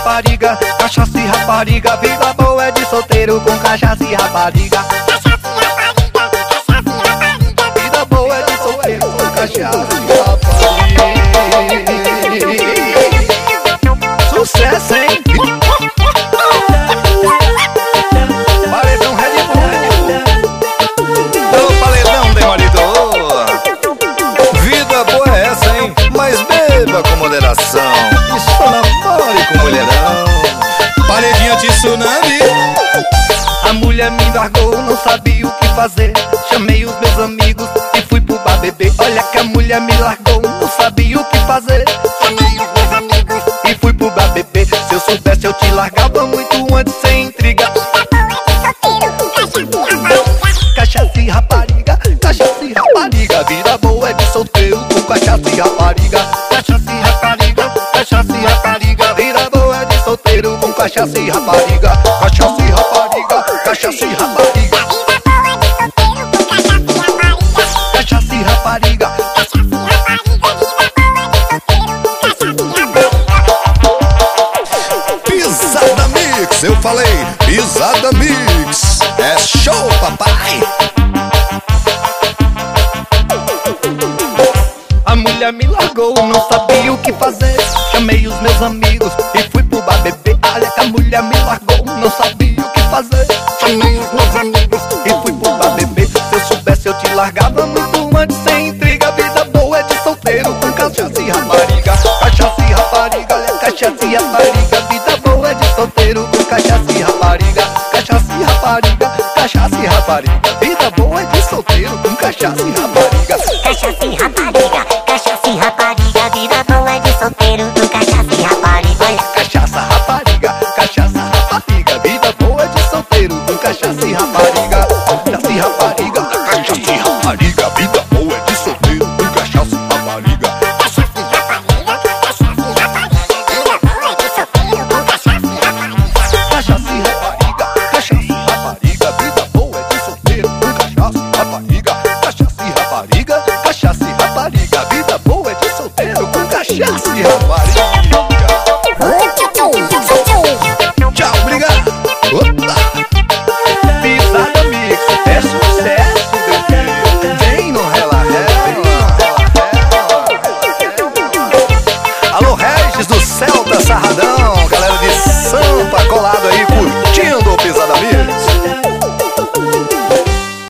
rapariga, cachaça e rapariga. Vida boa é de solteiro com cachaça e rapariga. Vida boa é de solteiro com cachaça e rapariga. Sucesso, hein? Paredão Red Bull. Ô paredão demolidor, vida boa é essa, hein? Mas beba com moderação e só namore com mulherão. Paredinha de tsunami. A mulher me largou, não sabia o que fazer. Chamei os meus amigos e fui pro bar beber. Olha que a mulher me largou, não sabia o que fazer. Chamei os meus amigos e fui pro bar beber. Se eu soubesse eu te largava muito antes sem intriga. Cachaça e rapariga, cachaça e rapariga. Vida boa é de solteiro com cachaça e rapariga. Cachaça e rapariga, cachaça e rapariga. Vida boa é de solteiro com cachaça e rapariga. Cachaça e rapariga, cachaça e rapariga. Cachaça e rapariga. Pisada Mix, eu falei, Pisada Mix. É show, papai. A mulher me largou, não sabia o que fazer. Chamei os meus amigos e fui pro bar beber. Olha que a mulher me largou, não sabia o que fazer. Chamei os meus amigos e fui pro bar beber. Se eu soubesse eu te largava muito